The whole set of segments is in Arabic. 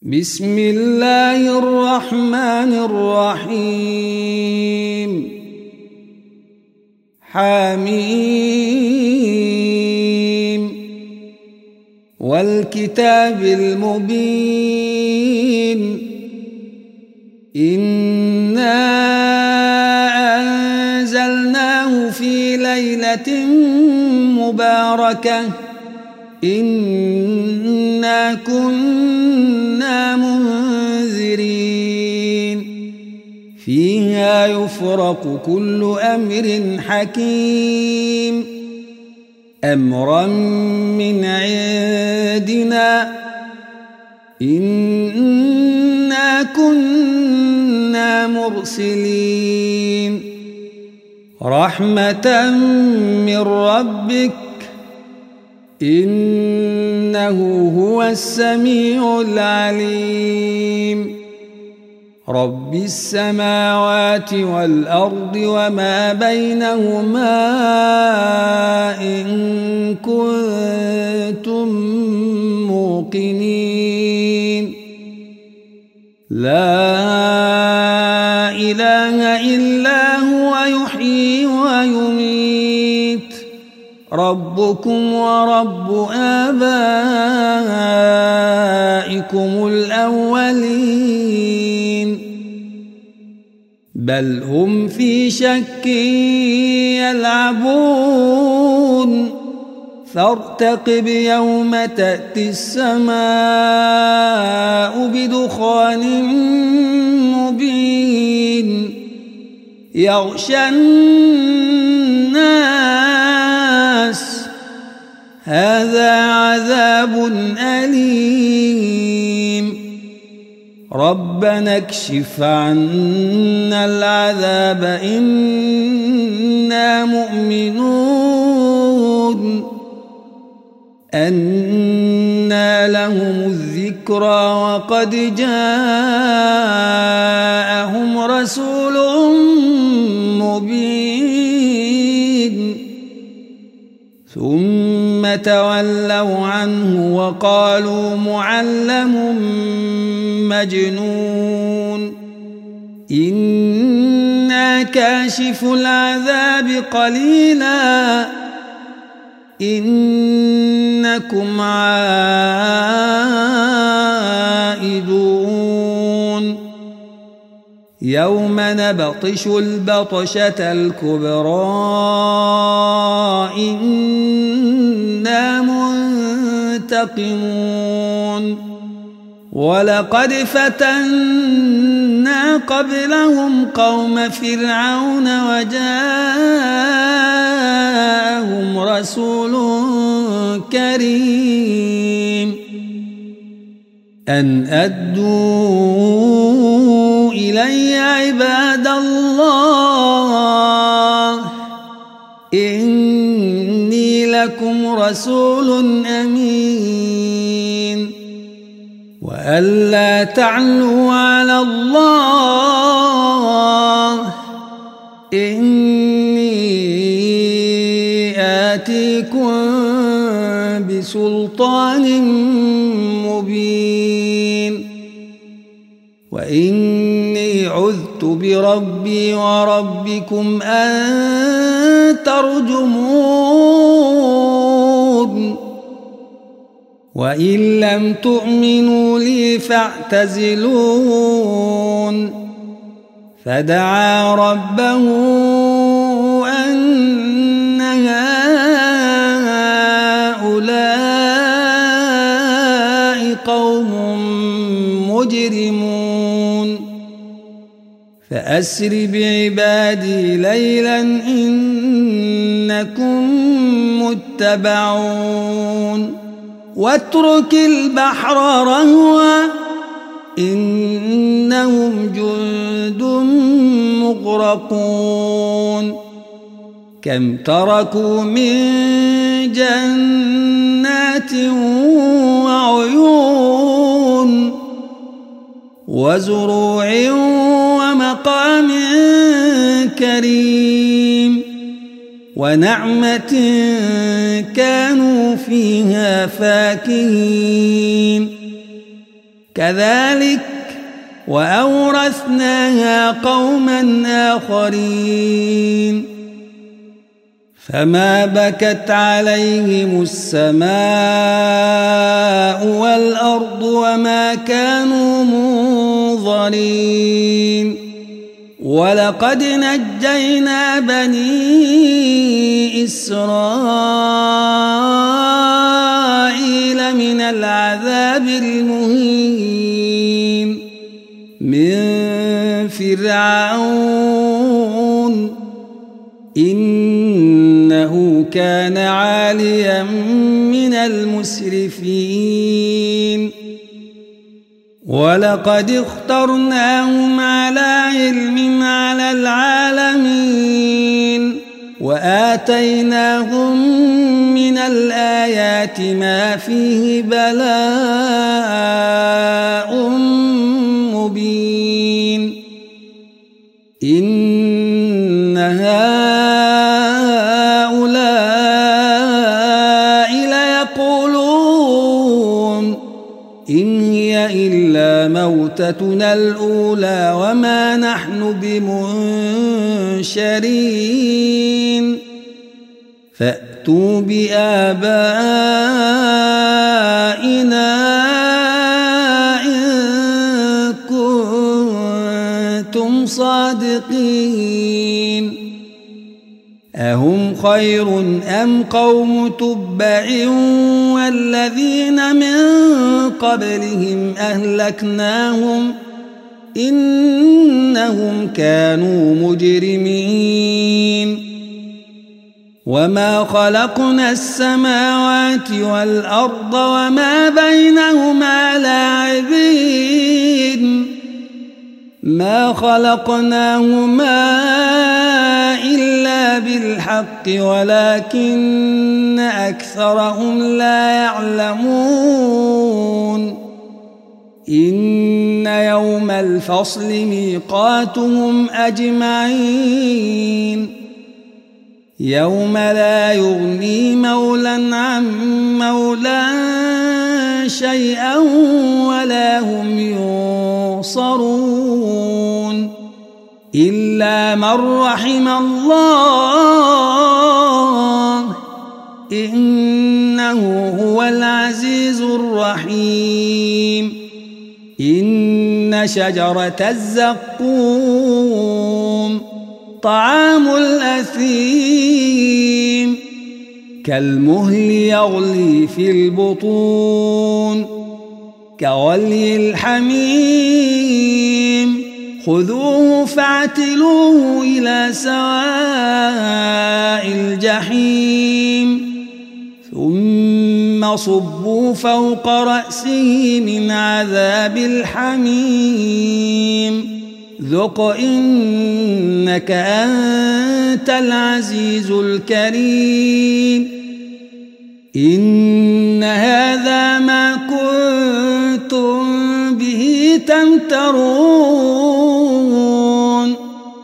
بسم الله الرحمن الرحيم. حميم والكتاب المبين. إنا أنزلناه في ليلة مباركة إنا كنا منذرين فيها يفرق كل أمر حكيم أمرا من عندنا إنا كنا مرسلين رحمة من ربك إنه هو السميع العليم رب السماوات والأرض وما بينهما إن كنتم موقنين لا إله إلا هو يحيي ويميت ربكم ورب آبائكم الأولين بل هم في شك يلعبون فارتقب يوم تأتي السماء بدخان مبين يغشى الناس هذا عذاب أليم ربنا اكشف عنا العذاب إنا مؤمنون أنى لهم الذكرى وقد جاءهم رسول مبين ثم تولوا عنه وقالوا معلم مجنون إنا كاشف العذاب قليلا إنكم عائدون يوم نبطش البطشة الكبرى إنا منتقمون ولقد فتنا قبلهم قوم فرعون وجاءهم رسول كريم أن أدوا إلي عباد الله إني لكم رسول أمين وألا تعلوا على الله إني آتيكم بسلطان مبين وإني عذت بربي وربكم أن ترجمون وإن لم تؤمنوا لي فاعتزلون فدعا ربه أن هؤلاء قوم مجرمون فأسر بعبادي ليلا إنكم متبعون واترك البحر رهوا إنهم جند مغرقون كم تركوا من جنات وعيون وزروع ومقام كريم ونعمة كانوا فيها فاكهين كذلك وأورثناها قوما آخرين فما بكت عليهم السماء والأرض وما كانوا منظرين ولقد نجينا بني إسرائيل من العذاب المهين من فرعون إنه كان عاليا من المسرفين ولقد اخترناهم على علم على العالمين وآتيناهم من الآيات ما فيه بلاء مبين إن هؤلاء ليقولون إن هي إلا موتتنا الأولى وما نحن بمنشرين فأتوا بآبائنا إن كنتم صادقين أهم خير أم قوم تبع والذين من قبلهم أهلكناهم إنهم كانوا مجرمين وما خلقنا السماوات والأرض وما بينهما لاعبين ما خلقناهما إلا بالحق ولكن أكثرهم لا يعلمون إن يوم الفصل ميقاتهم أجمعين يوم لا يغني مولى عن مولى شيئا ولا هم ينصرون إلا من رحم الله إنه هو العزيز الرحيم إن شجرة الزقوم طعام الأثيم كالمهل يغلي في البطون كغلي الحميم خذوه فاعتلوه إلى سواء الجحيم ثم صبوا فوق رأسه من عذاب الحميم ذق إنك أنت العزيز الكريم إن هذا ما كنتم به تمترون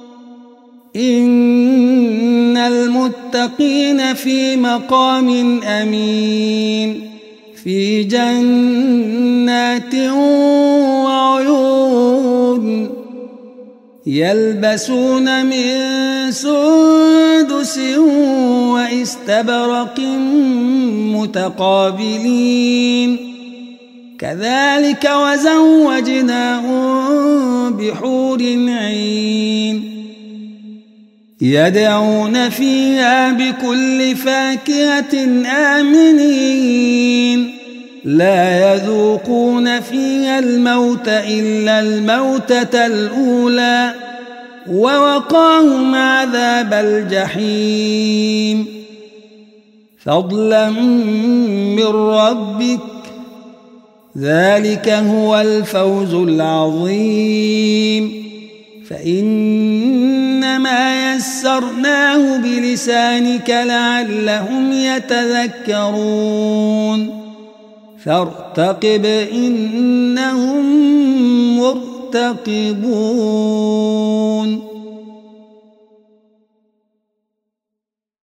إن المتقين في مقام أمين في جنات وعيون يلبسون من سندس واستبرق متقابلين كذلك وزوجناهم بحور عين يدعون فيها بكل فاكهة آمنين لا يذوقون فيها الموت إلا الموتة الأولى ووقاهم عذاب الجحيم فضلا من ربك ذلك هو الفوز العظيم فإنما يسرناه بلسانك لعلهم يتذكرون فارتقب إنهم مرتقبون